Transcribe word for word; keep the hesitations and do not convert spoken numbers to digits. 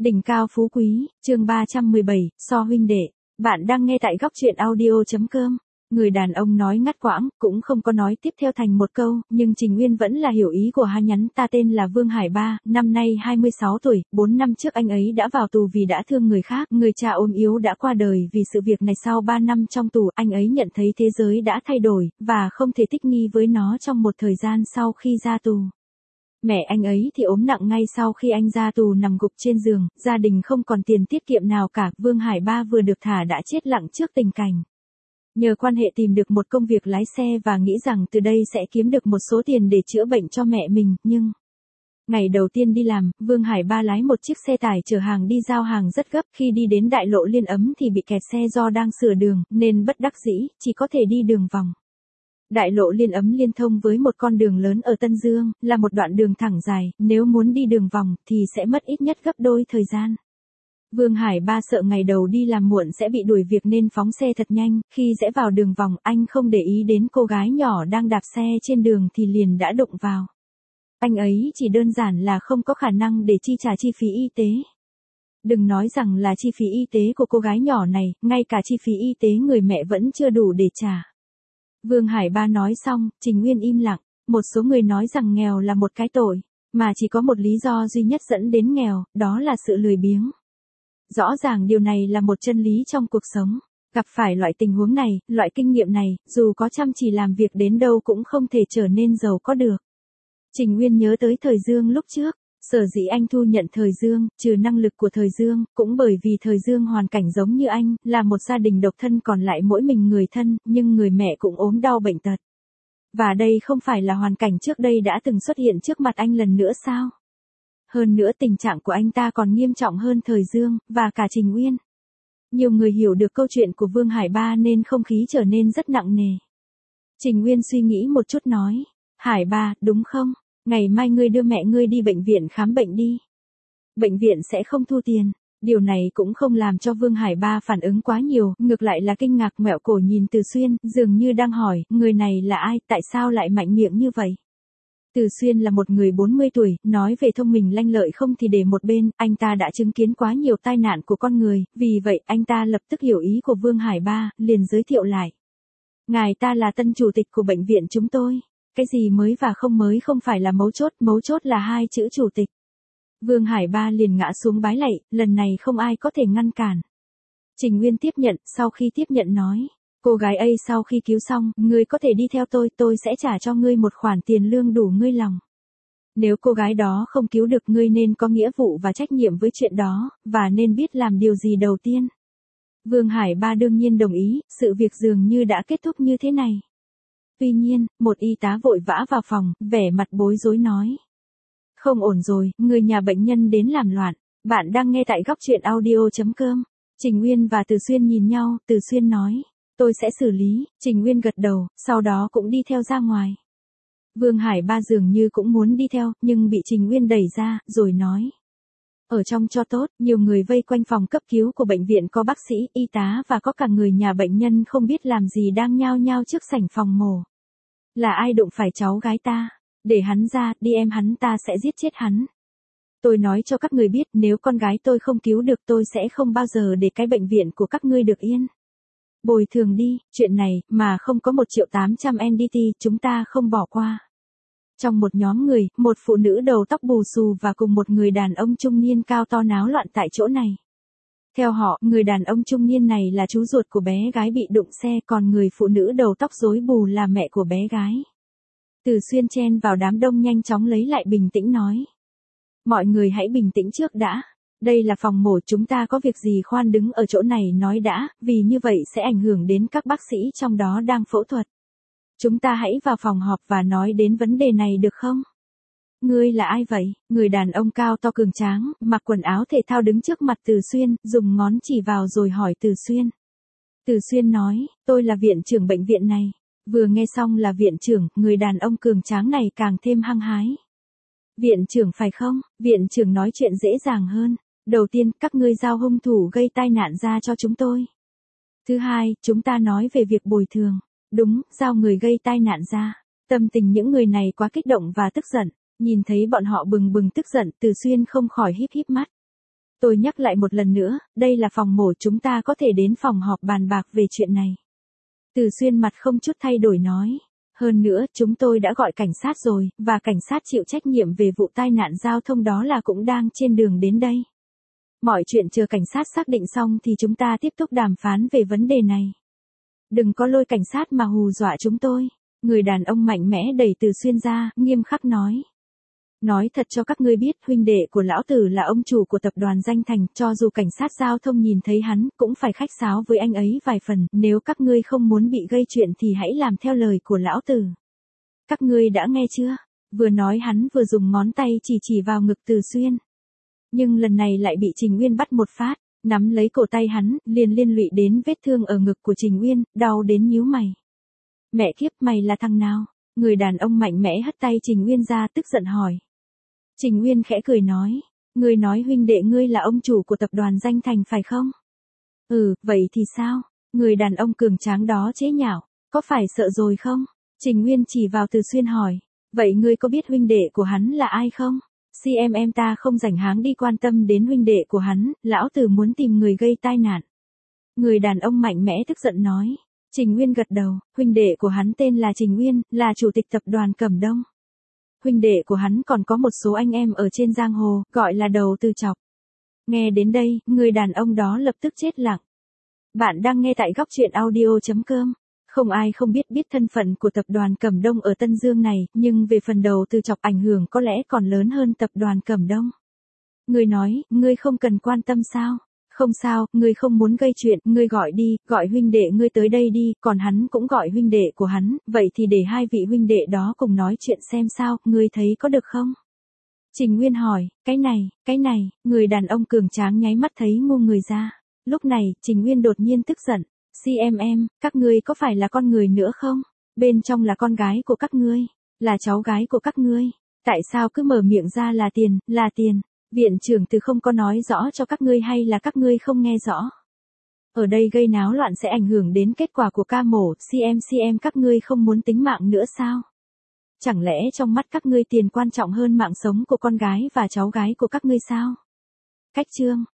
Đỉnh cao phú quý, chương ba trăm mười bảy, so huynh đệ. Bạn đang nghe tại góc truyện audio.com. Người đàn ông nói ngắt quãng, cũng không có nói tiếp theo thành một câu, nhưng Trình Nguyên vẫn là hiểu ý của hai nhắn. Ta tên là Vương Hải Ba, năm nay hai mươi sáu tuổi, bốn năm trước anh ấy đã vào tù vì đã thương người khác, người cha ốm yếu đã qua đời vì sự việc này. Sau ba năm trong tù, anh ấy nhận thấy thế giới đã thay đổi, và không thể thích nghi với nó trong một thời gian sau khi ra tù. Mẹ anh ấy thì ốm nặng ngay sau khi anh ra tù, nằm gục trên giường, gia đình không còn tiền tiết kiệm nào cả. Vương Hải Ba vừa được thả đã chết lặng trước tình cảnh. Nhờ quan hệ tìm được một công việc lái xe và nghĩ rằng từ đây sẽ kiếm được một số tiền để chữa bệnh cho mẹ mình, nhưng... Ngày đầu tiên đi làm, Vương Hải Ba lái một chiếc xe tải chở hàng đi giao hàng rất gấp. Khi đi đến đại lộ Liên Ấm thì bị kẹt xe do đang sửa đường, nên bất đắc dĩ, chỉ có thể đi đường vòng. Đại lộ Liên Ấm liên thông với một con đường lớn ở Tân Dương, là một đoạn đường thẳng dài, nếu muốn đi đường vòng thì sẽ mất ít nhất gấp đôi thời gian. Vương Hải Ba sợ ngày đầu đi làm muộn sẽ bị đuổi việc nên phóng xe thật nhanh. Khi rẽ vào đường vòng, anh không để ý đến cô gái nhỏ đang đạp xe trên đường thì liền đã đụng vào. Anh ấy chỉ đơn giản là không có khả năng để chi trả chi phí y tế. Đừng nói rằng là chi phí y tế của cô gái nhỏ này, ngay cả chi phí y tế người mẹ vẫn chưa đủ để trả. Vương Hải Ba nói xong, Trình Nguyên im lặng. Một số người nói rằng nghèo là một cái tội, mà chỉ có một lý do duy nhất dẫn đến nghèo, đó là sự lười biếng. Rõ ràng điều này là một chân lý trong cuộc sống. Gặp phải loại tình huống này, loại kinh nghiệm này, dù có chăm chỉ làm việc đến đâu cũng không thể trở nên giàu có được. Trình Nguyên nhớ tới Thời Dương lúc trước. Sở dĩ anh thu nhận Thời Dương, trừ năng lực của Thời Dương, cũng bởi vì Thời Dương hoàn cảnh giống như anh, là một gia đình độc thân còn lại mỗi mình người thân, nhưng người mẹ cũng ốm đau bệnh tật. Và đây không phải là hoàn cảnh trước đây đã từng xuất hiện trước mặt anh lần nữa sao? Hơn nữa tình trạng của anh ta còn nghiêm trọng hơn Thời Dương, và cả Trình Nguyên. Nhiều người hiểu được câu chuyện của Vương Hải Ba nên không khí trở nên rất nặng nề. Trình Nguyên suy nghĩ một chút nói, Hải Ba, đúng không? Ngày mai ngươi đưa mẹ ngươi đi bệnh viện khám bệnh đi. Bệnh viện sẽ không thu tiền. Điều này cũng không làm cho Vương Hải Ba phản ứng quá nhiều, ngược lại là kinh ngạc ngoẹo cổ nhìn Từ Xuyên, dường như đang hỏi, người này là ai, tại sao lại mạnh miệng như vậy? Từ Xuyên là một người bốn mươi tuổi, nói về thông minh lanh lợi không thì để một bên, anh ta đã chứng kiến quá nhiều tai nạn của con người, vì vậy anh ta lập tức hiểu ý của Vương Hải Ba, liền giới thiệu lại. Ngài ta là tân chủ tịch của bệnh viện chúng tôi. Cái gì mới và không mới không phải là mấu chốt, mấu chốt là hai chữ chủ tịch. Vương Hải Ba liền ngã xuống bái lạy, lần này không ai có thể ngăn cản. Trình Nguyên tiếp nhận, sau khi tiếp nhận nói, cô gái ấy sau khi cứu xong, ngươi có thể đi theo tôi, tôi sẽ trả cho ngươi một khoản tiền lương đủ ngươi lòng. Nếu cô gái đó không cứu được ngươi nên có nghĩa vụ và trách nhiệm với chuyện đó, và nên biết làm điều gì đầu tiên. Vương Hải Ba đương nhiên đồng ý, sự việc dường như đã kết thúc như thế này. Tuy nhiên, một y tá vội vã vào phòng, vẻ mặt bối rối nói. Không ổn rồi, người nhà bệnh nhân đến làm loạn. Bạn đang nghe tại góc truyện audio.com. Trình Nguyên và Từ Xuyên nhìn nhau, Từ Xuyên nói. Tôi sẽ xử lý, Trình Nguyên gật đầu, sau đó cũng đi theo ra ngoài. Vương Hải Ba dường như cũng muốn đi theo, nhưng bị Trình Nguyên đẩy ra, rồi nói. Ở trong cho tốt, nhiều người vây quanh phòng cấp cứu của bệnh viện có bác sĩ, y tá và có cả người nhà bệnh nhân không biết làm gì đang nhao nhao trước sảnh phòng mổ. Là ai đụng phải cháu gái ta? Để hắn ra, đi em hắn ta sẽ giết chết hắn. Tôi nói cho các người biết nếu con gái tôi không cứu được tôi sẽ không bao giờ để cái bệnh viện của các ngươi được yên. Bồi thường đi, chuyện này mà không có một triệu tám trăm en đê tê chúng ta không bỏ qua. Trong một nhóm người, một phụ nữ đầu tóc bù xù và cùng một người đàn ông trung niên cao to náo loạn tại chỗ này. Theo họ, người đàn ông trung niên này là chú ruột của bé gái bị đụng xe, còn người phụ nữ đầu tóc rối bù là mẹ của bé gái. Từ Xuyên chen vào đám đông nhanh chóng lấy lại bình tĩnh nói. Mọi người hãy bình tĩnh trước đã. Đây là phòng mổ, chúng ta có việc gì khoan đứng ở chỗ này nói đã, vì như vậy sẽ ảnh hưởng đến các bác sĩ trong đó đang phẫu thuật. Chúng ta hãy vào phòng họp và nói đến vấn đề này được không? Ngươi là ai vậy? Người đàn ông cao to cường tráng, mặc quần áo thể thao đứng trước mặt Từ Xuyên, dùng ngón chỉ vào rồi hỏi Từ Xuyên. Từ Xuyên nói, tôi là viện trưởng bệnh viện này. Vừa nghe xong là viện trưởng, người đàn ông cường tráng này càng thêm hăng hái. Viện trưởng phải không? Viện trưởng nói chuyện dễ dàng hơn. Đầu tiên, các ngươi giao hung thủ gây tai nạn ra cho chúng tôi. Thứ hai, chúng ta nói về việc bồi thường. Đúng, giao người gây tai nạn ra. Tâm tình những người này quá kích động và tức giận. Nhìn thấy bọn họ bừng bừng tức giận, Từ Xuyên không khỏi híp híp mắt. Tôi nhắc lại một lần nữa, đây là phòng mổ, chúng ta có thể đến phòng họp bàn bạc về chuyện này. Từ Xuyên mặt không chút thay đổi nói. Hơn nữa, chúng tôi đã gọi cảnh sát rồi, và cảnh sát chịu trách nhiệm về vụ tai nạn giao thông đó là cũng đang trên đường đến đây. Mọi chuyện chờ cảnh sát xác định xong thì chúng ta tiếp tục đàm phán về vấn đề này. Đừng có lôi cảnh sát mà hù dọa chúng tôi. Người đàn ông mạnh mẽ đẩy Từ Xuyên ra, nghiêm khắc nói. Nói thật cho các ngươi biết, huynh đệ của lão tử là ông chủ của tập đoàn Danh Thành, cho dù cảnh sát giao thông nhìn thấy hắn, cũng phải khách sáo với anh ấy vài phần, nếu các ngươi không muốn bị gây chuyện thì hãy làm theo lời của lão tử. Các ngươi đã nghe chưa? Vừa nói hắn vừa dùng ngón tay chỉ chỉ vào ngực Từ Xuyên. Nhưng lần này lại bị Trình Uyên bắt một phát, nắm lấy cổ tay hắn, liền liên lụy đến vết thương ở ngực của Trình Uyên, đau đến nhíu mày. Mẹ kiếp, mày là thằng nào? Người đàn ông mạnh mẽ hất tay Trình Uyên ra, tức giận hỏi. Trình Uyên khẽ cười nói, ngươi nói huynh đệ ngươi là ông chủ của tập đoàn Danh Thành phải không? Ừ, vậy thì sao? Người đàn ông cường tráng đó chế nhạo, có phải sợ rồi không? Trình Uyên chỉ vào Từ Xuyên hỏi, vậy ngươi có biết huynh đệ của hắn là ai không? xê em em ta không rảnh háng đi quan tâm đến huynh đệ của hắn, lão tử muốn tìm người gây tai nạn. Người đàn ông mạnh mẽ tức giận nói. Trình Uyên gật đầu, huynh đệ của hắn tên là Trình Uyên, là chủ tịch tập đoàn Cẩm Đông. Huynh đệ của hắn còn có một số anh em ở trên giang hồ, gọi là Đầu Tư Chọc. Nghe đến đây, người đàn ông đó lập tức chết lặng. Bạn đang nghe tại góc truyện audio chấm com. Không ai không biết biết thân phận của tập đoàn Cẩm Đông ở Tân Dương này, nhưng về phần Đầu Tư Chọc ảnh hưởng có lẽ còn lớn hơn tập đoàn Cẩm Đông. Ngươi nói, ngươi không cần quan tâm sao? Không sao, ngươi không muốn gây chuyện, ngươi gọi đi, gọi huynh đệ ngươi tới đây đi, còn hắn cũng gọi huynh đệ của hắn, vậy thì để hai vị huynh đệ đó cùng nói chuyện xem sao, ngươi thấy có được không? Trình Nguyên hỏi, cái này, cái này, người đàn ông cường tráng nháy mắt thấy ngu người ra. Lúc này, Trình Nguyên đột nhiên tức giận, xê em em, các ngươi có phải là con người nữa không? Bên trong là con gái của các ngươi, là cháu gái của các ngươi, tại sao cứ mở miệng ra là tiền, là tiền? Viện trưởng Từ không có nói rõ cho các ngươi hay là các ngươi không nghe rõ? Ở đây gây náo loạn sẽ ảnh hưởng đến kết quả của ca mổ, xê em xê em các ngươi không muốn tính mạng nữa sao? Chẳng lẽ trong mắt các ngươi tiền quan trọng hơn mạng sống của con gái và cháu gái của các ngươi sao? Cách chương